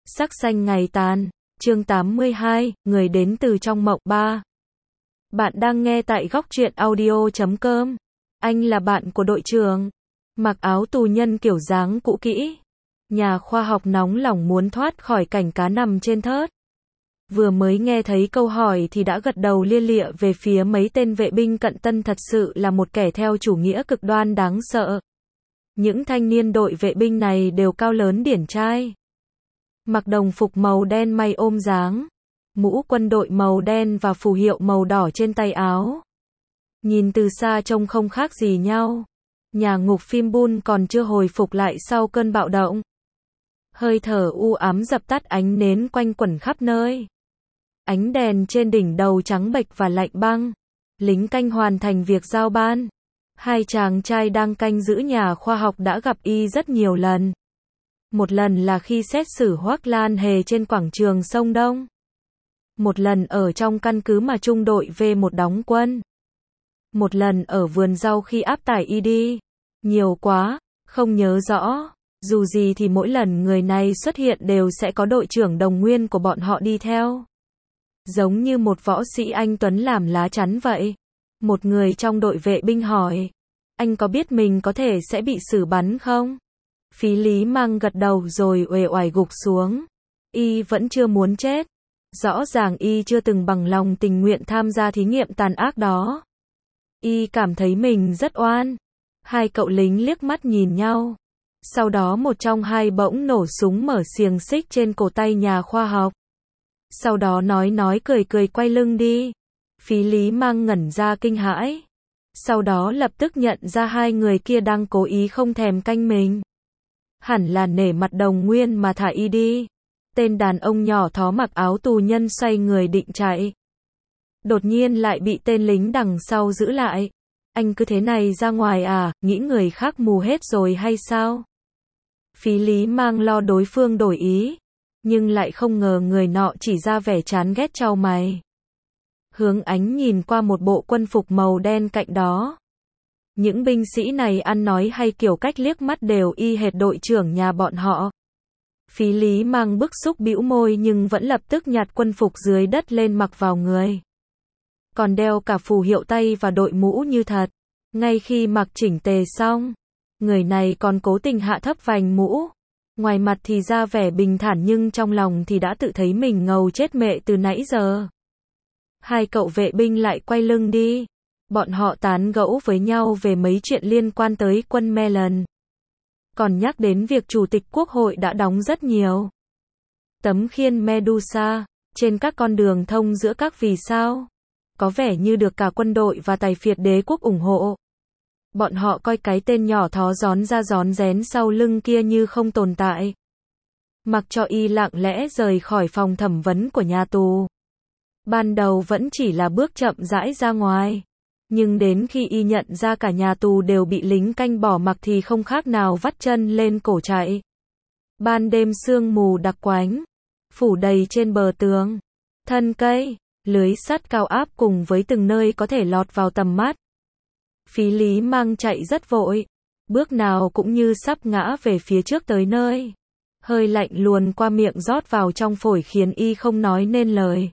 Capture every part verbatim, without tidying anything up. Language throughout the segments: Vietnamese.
Sắc xanh ngày tàn, chương tám mươi hai, người đến từ trong mộng ba. Bạn đang nghe tại góc truyện audio chấm com. Anh là bạn của đội trưởng. Mặc áo tù nhân kiểu dáng cũ kỹ. Nhà khoa học nóng lòng muốn thoát khỏi cảnh cá nằm trên thớt. Vừa mới nghe thấy câu hỏi thì đã gật đầu lia lịa về phía mấy tên vệ binh cận tân, thật sự là một kẻ theo chủ nghĩa cực đoan đáng sợ. Những thanh niên đội vệ binh này đều cao lớn điển trai. Mặc đồng phục màu đen may ôm dáng, mũ quân đội màu đen và phù hiệu màu đỏ trên tay áo. Nhìn từ xa trông không khác gì nhau. Nhà ngục phim Bun còn chưa hồi phục lại sau cơn bạo động. Hơi thở u ám dập tắt ánh nến quanh quẩn khắp nơi. Ánh đèn trên đỉnh đầu trắng bệch và lạnh băng. Lính canh hoàn thành việc giao ban. Hai chàng trai đang canh giữ nhà khoa học đã gặp y rất nhiều lần. Một lần là khi xét xử Hoắc Lan Hề trên quảng trường sông Đông. Một lần ở trong căn cứ mà trung đội V một đóng quân. Một lần ở vườn rau khi áp tải y đi. Nhiều quá, không nhớ rõ. Dù gì thì mỗi lần người này xuất hiện đều sẽ có đội trưởng đồng nguyên của bọn họ đi theo. Giống như một võ sĩ anh tuấn làm lá chắn vậy. Một người trong đội vệ binh hỏi. Anh có biết mình có thể sẽ bị xử bắn không? Phí Lý Mang gật đầu rồi uể oải gục xuống. Y vẫn chưa muốn chết. Rõ ràng y chưa từng bằng lòng tình nguyện tham gia thí nghiệm tàn ác đó. Y cảm thấy mình rất oan. Hai cậu lính liếc mắt nhìn nhau. Sau đó một trong hai bỗng nổ súng mở xiềng xích trên cổ tay nhà khoa học. Sau đó nói nói cười cười quay lưng đi. Phí Lý Mang ngẩn ra kinh hãi. Sau đó lập tức nhận ra hai người kia đang cố ý không thèm canh mình. Hẳn là nể mặt đồng nguyên mà thả y đi. Tên đàn ông nhỏ thó mặc áo tù nhân xoay người định chạy. Đột nhiên lại bị tên lính đằng sau giữ lại. Anh cứ thế này ra ngoài à, nghĩ người khác mù hết rồi hay sao? Phí Lý Mang lo đối phương đổi ý. Nhưng lại không ngờ người nọ chỉ ra vẻ chán ghét chau mày. Hướng ánh nhìn qua một bộ quân phục màu đen cạnh đó. Những binh sĩ này ăn nói hay kiểu cách liếc mắt đều y hệt đội trưởng nhà bọn họ. Phí Lý Mang bức xúc bĩu môi nhưng vẫn lập tức nhặt quân phục dưới đất lên mặc vào người. Còn đeo cả phù hiệu tay và đội mũ như thật. Ngay khi mặc chỉnh tề xong, người này còn cố tình hạ thấp vành mũ. Ngoài mặt thì ra vẻ bình thản nhưng trong lòng thì đã tự thấy mình ngầu chết mẹ từ nãy giờ. Hai cậu vệ binh lại quay lưng đi. Bọn họ tán gẫu với nhau về mấy chuyện liên quan tới quân Mellon. Còn nhắc đến việc Chủ tịch Quốc hội đã đóng rất nhiều tấm khiên Medusa trên các con đường thông giữa các vì sao. Có vẻ như được cả quân đội và tài phiệt đế quốc ủng hộ. Bọn họ coi cái tên nhỏ thó gión ra gión rén sau lưng kia như không tồn tại. Mặc cho y lặng lẽ rời khỏi phòng thẩm vấn của nhà tù. Ban đầu vẫn chỉ là bước chậm rãi ra ngoài. Nhưng đến khi y nhận ra cả nhà tù đều bị lính canh bỏ mặc thì không khác nào vắt chân lên cổ chạy. Ban đêm sương mù đặc quánh, phủ đầy trên bờ tường, thân cây, lưới sắt cao áp cùng với từng nơi có thể lọt vào tầm mắt. Phí Lý Mang chạy rất vội, bước nào cũng như sắp ngã về phía trước tới nơi. Hơi lạnh luồn qua miệng rót vào trong phổi khiến y không nói nên lời.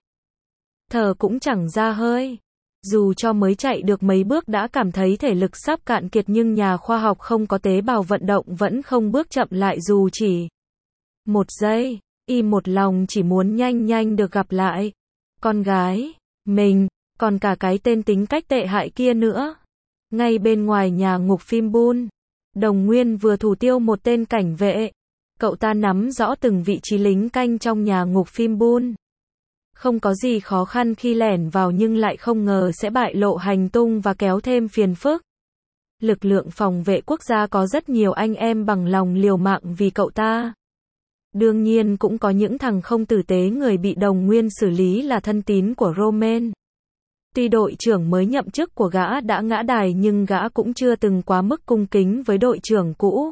Thở cũng chẳng ra hơi. Dù cho mới chạy được mấy bước đã cảm thấy thể lực sắp cạn kiệt nhưng nhà khoa học không có tế bào vận động vẫn không bước chậm lại dù chỉ một giây. Y một lòng chỉ muốn nhanh nhanh được gặp lại con gái mình, còn cả cái tên tính cách tệ hại kia nữa. Ngay bên ngoài nhà ngục phim Bun, Đồng Nguyên vừa thủ tiêu một tên cảnh vệ. Cậu ta nắm rõ từng vị trí lính canh trong nhà ngục phim Bun. Không có gì khó khăn khi lẻn vào nhưng lại không ngờ sẽ bại lộ hành tung và kéo thêm phiền phức. Lực lượng phòng vệ quốc gia có rất nhiều anh em bằng lòng liều mạng vì cậu ta. Đương nhiên cũng có những thằng không tử tế người bị Đồng Nguyên xử lý là thân tín của Roman. Tuy đội trưởng mới nhậm chức của gã đã ngã đài nhưng gã cũng chưa từng quá mức cung kính với đội trưởng cũ.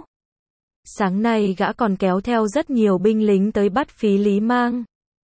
Sáng nay gã còn kéo theo rất nhiều binh lính tới bắt Phí Lý Mang.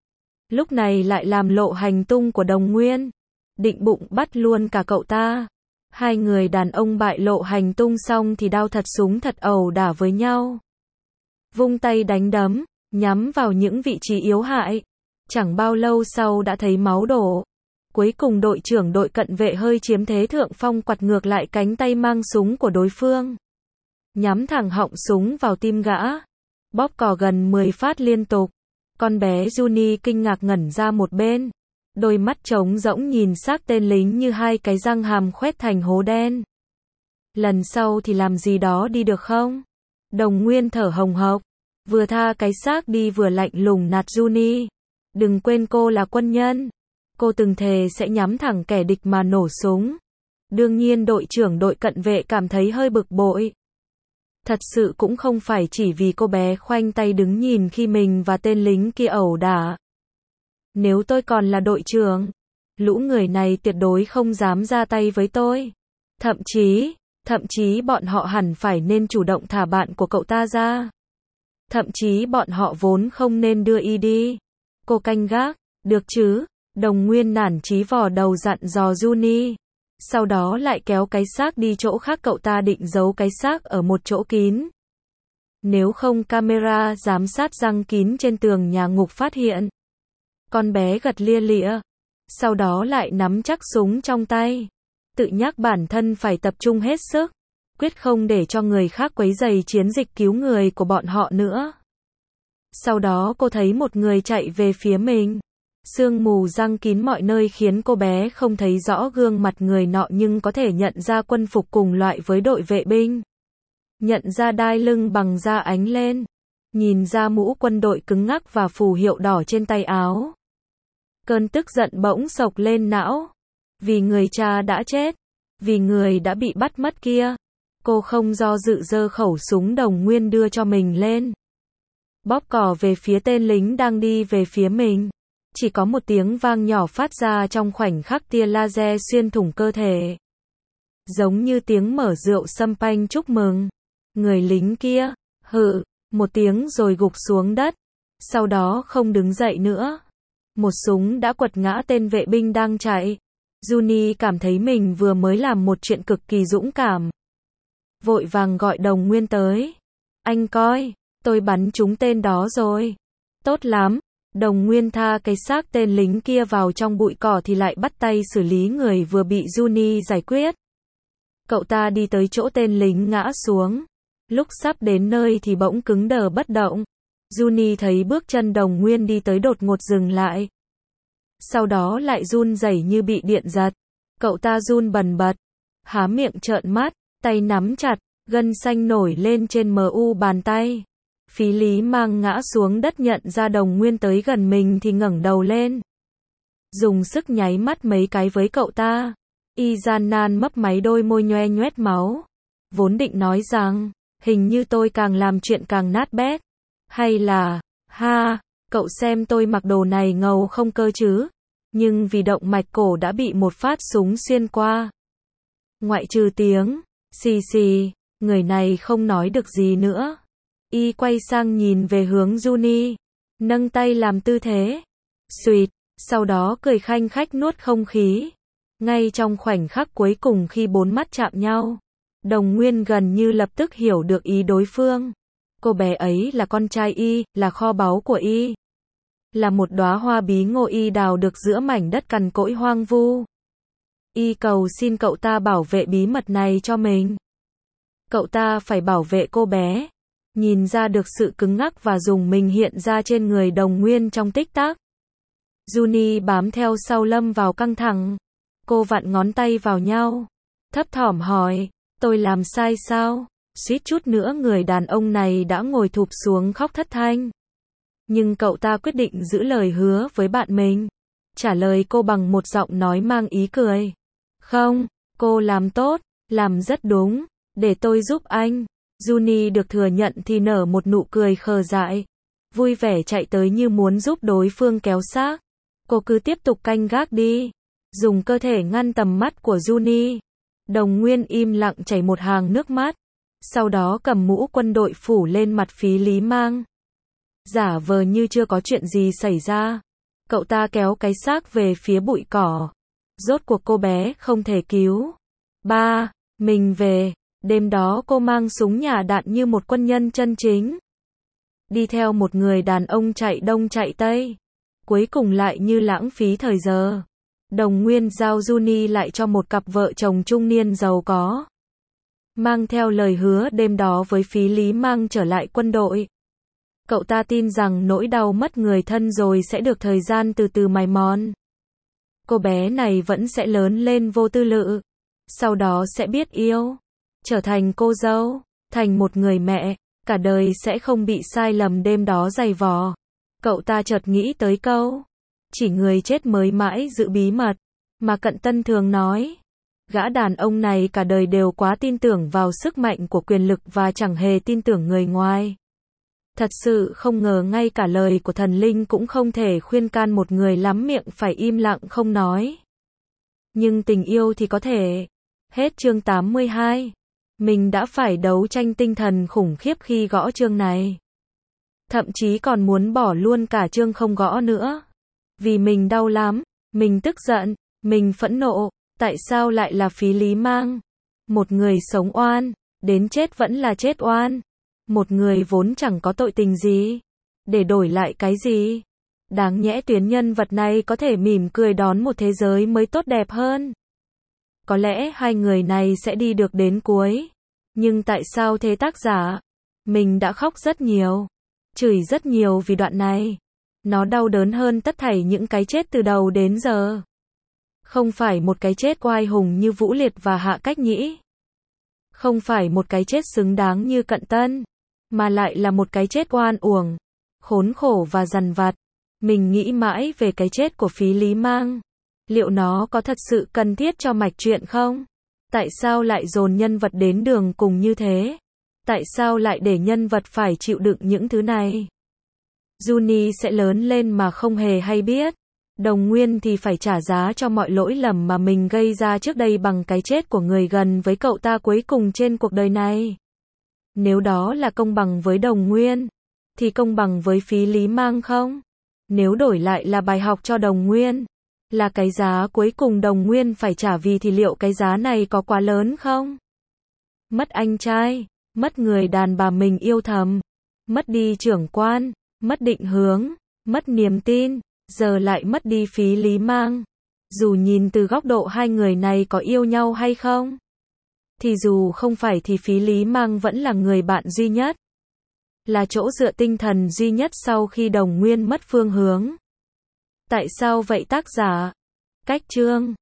Lúc này lại làm lộ hành tung của Đồng Nguyên. Định bụng bắt luôn cả cậu ta. Hai người đàn ông bại lộ hành tung xong thì đao thật súng thật ẩu đả với nhau. Vung tay đánh đấm, nhắm vào những vị trí yếu hại. Chẳng bao lâu sau đã thấy máu đổ. Cuối cùng đội trưởng đội cận vệ hơi chiếm thế thượng phong, quặt ngược lại cánh tay mang súng của đối phương. Nhắm thẳng họng súng vào tim gã. Bóp cò gần mười phát liên tục. Con bé Juni kinh ngạc ngẩn ra một bên. Đôi mắt trống rỗng nhìn xác tên lính như hai cái răng hàm khoét thành hố đen. Lần sau thì làm gì đó đi được không? Đồng Nguyên thở hồng hộc. Vừa tha cái xác đi vừa lạnh lùng nạt Juni. Đừng quên cô là quân nhân. Cô từng thề sẽ nhắm thẳng kẻ địch mà nổ súng. Đương nhiên đội trưởng đội cận vệ cảm thấy hơi bực bội. Thật sự cũng không phải chỉ vì cô bé khoanh tay đứng nhìn khi mình và tên lính kia ẩu đả. Nếu tôi còn là đội trưởng, lũ người này tuyệt đối không dám ra tay với tôi. Thậm chí, thậm chí bọn họ hẳn phải nên chủ động thả bạn của cậu ta ra. Thậm chí bọn họ vốn không nên đưa y đi. Cô canh gác, được chứ? Đồng Nguyên nản chí vò đầu dặn dò Juni. Sau đó lại kéo cái xác đi chỗ khác, cậu ta định giấu cái xác ở một chỗ kín. Nếu không camera giám sát răng kín trên tường nhà ngục phát hiện. Con bé gật lia lịa. Sau đó lại nắm chắc súng trong tay. Tự nhắc bản thân phải tập trung hết sức. Quyết không để cho người khác quấy rầy chiến dịch cứu người của bọn họ nữa. Sau đó cô thấy một người chạy về phía mình. Sương mù giăng kín mọi nơi khiến cô bé không thấy rõ gương mặt người nọ, nhưng có thể nhận ra quân phục cùng loại với đội vệ binh. Nhận ra đai lưng bằng da ánh lên. Nhìn ra mũ quân đội cứng ngắc và phù hiệu đỏ trên tay áo. Cơn tức giận bỗng sộc lên não. Vì người cha đã chết. Vì người đã bị bắt mất kia. Cô không do dự giơ khẩu súng Đồng Nguyên đưa cho mình lên. Bóp cò về phía tên lính đang đi về phía mình. Chỉ có một tiếng vang nhỏ phát ra trong khoảnh khắc, tia laser xuyên thủng cơ thể. Giống như tiếng mở rượu champagne chúc mừng. Người lính kia, hự, một tiếng rồi gục xuống đất. Sau đó không đứng dậy nữa. Một súng đã quật ngã tên vệ binh đang chạy. Juni cảm thấy mình vừa mới làm một chuyện cực kỳ dũng cảm. Vội vàng gọi Đồng Nguyên tới. Anh coi, tôi bắn trúng tên đó rồi. Tốt lắm. Đồng Nguyên tha cái xác tên lính kia vào trong bụi cỏ thì lại bắt tay xử lý người vừa bị Juni giải quyết. Cậu ta đi tới chỗ tên lính ngã xuống. Lúc sắp đến nơi thì bỗng cứng đờ bất động. Juni thấy bước chân Đồng Nguyên đi tới đột ngột dừng lại. Sau đó lại run rẩy như bị điện giật. Cậu ta run bần bật. Há miệng trợn mắt, tay nắm chặt, gân xanh nổi lên trên mu bàn tay. Phí Lý Mang ngã xuống đất, nhận ra Đồng Nguyên tới gần mình thì ngẩng đầu lên. Dùng sức nháy mắt mấy cái với cậu ta. Y gian nan mấp máy đôi môi nhoe nhoét máu. Vốn định nói rằng, hình như tôi càng làm chuyện càng nát bét. Hay là, ha, cậu xem tôi mặc đồ này ngầu không cơ chứ. Nhưng vì động mạch cổ đã bị một phát súng xuyên qua. Ngoại trừ tiếng, xì xì, người này không nói được gì nữa. Y quay sang nhìn về hướng Juni, nâng tay làm tư thế, suỵt, sau đó cười khanh khách nuốt không khí. Ngay trong khoảnh khắc cuối cùng khi bốn mắt chạm nhau, Đồng Nguyên gần như lập tức hiểu được ý đối phương. Cô bé ấy là con trai Y, là kho báu của Y. Là một đóa hoa bí ngô Y đào được giữa mảnh đất cằn cỗi hoang vu. Y cầu xin cậu ta bảo vệ bí mật này cho mình. Cậu ta phải bảo vệ cô bé. Nhìn ra được sự cứng ngắc và dùng mình hiện ra trên người Đồng Nguyên trong tích tắc. Juni bám theo sau lâm vào căng thẳng. Cô vặn ngón tay vào nhau. Thấp thỏm hỏi, tôi làm sai sao? Suýt chút nữa người đàn ông này đã ngồi thụp xuống khóc thất thanh. Nhưng cậu ta quyết định giữ lời hứa với bạn mình. Trả lời cô bằng một giọng nói mang ý cười. Không, cô làm tốt, làm rất đúng, để tôi giúp anh. Juni được thừa nhận thì nở một nụ cười khờ dại. Vui vẻ chạy tới như muốn giúp đối phương kéo xác. Cô cứ tiếp tục canh gác đi. Dùng cơ thể ngăn tầm mắt của Juni. Đồng Nguyên im lặng chảy một hàng nước mắt. Sau đó cầm mũ quân đội phủ lên mặt Phí Lý Mang. Giả vờ như chưa có chuyện gì xảy ra. Cậu ta kéo cái xác về phía bụi cỏ. Rốt cuộc cô bé không thể cứu. Ba, mình về. Đêm đó cô mang súng nhả đạn như một quân nhân chân chính. đi theo một người đàn ông chạy đông chạy tây, cuối cùng lại như lãng phí thời giờ. Đồng Nguyên giao Juni lại cho một cặp vợ chồng trung niên giàu có, mang theo lời hứa đêm đó với Phí Lý Mang trở lại quân đội. Cậu ta tin rằng nỗi đau mất người thân rồi sẽ được thời gian từ từ mài mòn. Cô bé này vẫn sẽ lớn lên vô tư lự, sau đó sẽ biết yêu, trở thành cô dâu, thành một người mẹ, cả đời sẽ không bị sai lầm đêm đó dày vò. Cậu ta chợt nghĩ tới câu, chỉ người chết mới mãi giữ bí mật, mà Cận Tân thường nói. Gã đàn ông này cả đời đều quá tin tưởng vào sức mạnh của quyền lực và chẳng hề tin tưởng người ngoài. Thật sự không ngờ ngay cả lời của thần linh cũng không thể khuyên can một người lắm miệng phải im lặng không nói. Nhưng tình yêu thì có thể. Hết chương tám mươi hai. Mình đã phải đấu tranh tinh thần khủng khiếp khi gõ chương này. Thậm chí còn muốn bỏ luôn cả chương không gõ nữa. Vì mình đau lắm, mình tức giận, mình phẫn nộ, tại sao lại là Phí Lý Mang? Một người sống oan, đến chết vẫn là chết oan. Một người vốn chẳng có tội tình gì. Để đổi lại cái gì? Đáng nhẽ tuyến nhân vật này có thể mỉm cười đón một thế giới mới tốt đẹp hơn. Có lẽ hai người này sẽ đi được đến cuối. Nhưng tại sao thế tác giả? Mình đã khóc rất nhiều, chửi rất nhiều vì đoạn này. Nó đau đớn hơn tất thảy những cái chết từ đầu đến giờ. Không phải một cái chết oai hùng như Vũ Liệt và Hạ Cách Nhĩ. Không phải một cái chết xứng đáng như Cận Tân. Mà lại là một cái chết oan uổng, khốn khổ và dằn vặt. Mình nghĩ mãi về cái chết của Phí Lý Mang. Liệu nó có thật sự cần thiết cho mạch truyện không? Tại sao lại dồn nhân vật đến đường cùng như thế? Tại sao lại để nhân vật phải chịu đựng những thứ này? Juni sẽ lớn lên mà không hề hay biết. Đồng Nguyên thì phải trả giá cho mọi lỗi lầm mà mình gây ra trước đây bằng cái chết của người gần với cậu ta cuối cùng trên cuộc đời này. Nếu đó là công bằng với Đồng Nguyên, thì công bằng với Phí Lý Mang không? Nếu đổi lại là bài học cho Đồng Nguyên, là cái giá cuối cùng Đồng Nguyên phải trả vì thì liệu cái giá này có quá lớn không? Mất anh trai, mất người đàn bà mình yêu thầm, mất đi trưởng quan, mất định hướng, mất niềm tin, giờ lại mất đi Phí Lý Mang. Dù nhìn từ góc độ hai người này có yêu nhau hay không, thì dù không phải thì Phí Lý Mang vẫn là người bạn duy nhất, là chỗ dựa tinh thần duy nhất sau khi Đồng Nguyên mất phương hướng. Tại sao vậy tác giả? Cách chương